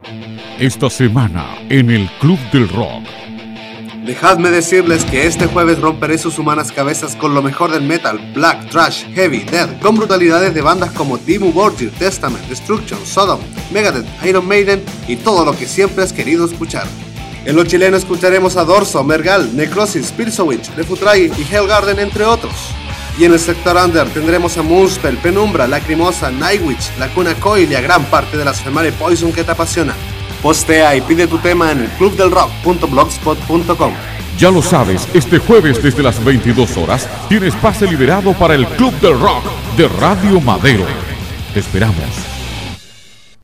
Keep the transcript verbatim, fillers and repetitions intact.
Esta semana en el Club del Rock. Dejadme decirles que este jueves romperé sus humanas cabezas con lo mejor del metal, black, thrash, heavy, death, con brutalidades de bandas como Dimmu Borgir, Testament, Destruction, Sodom, Megadeth, Iron Maiden y todo lo que siempre has querido escuchar. En lo chileno escucharemos a Dorso, Mergal, Necrosis, Pilsowitch, Refutrai y Hellgarden, entre otros. Y en el sector under tendremos a Moonspell, Penumbra, Lacrimosa, Nightwish, Lacuna Coil y a gran parte de la Female Poison que te apasiona. Postea y pide tu tema en el club del rock punto blogspot punto com. Ya lo sabes, este jueves desde las veintidós horas tienes pase liberado para el Club del Rock de Radio Madero. Te esperamos.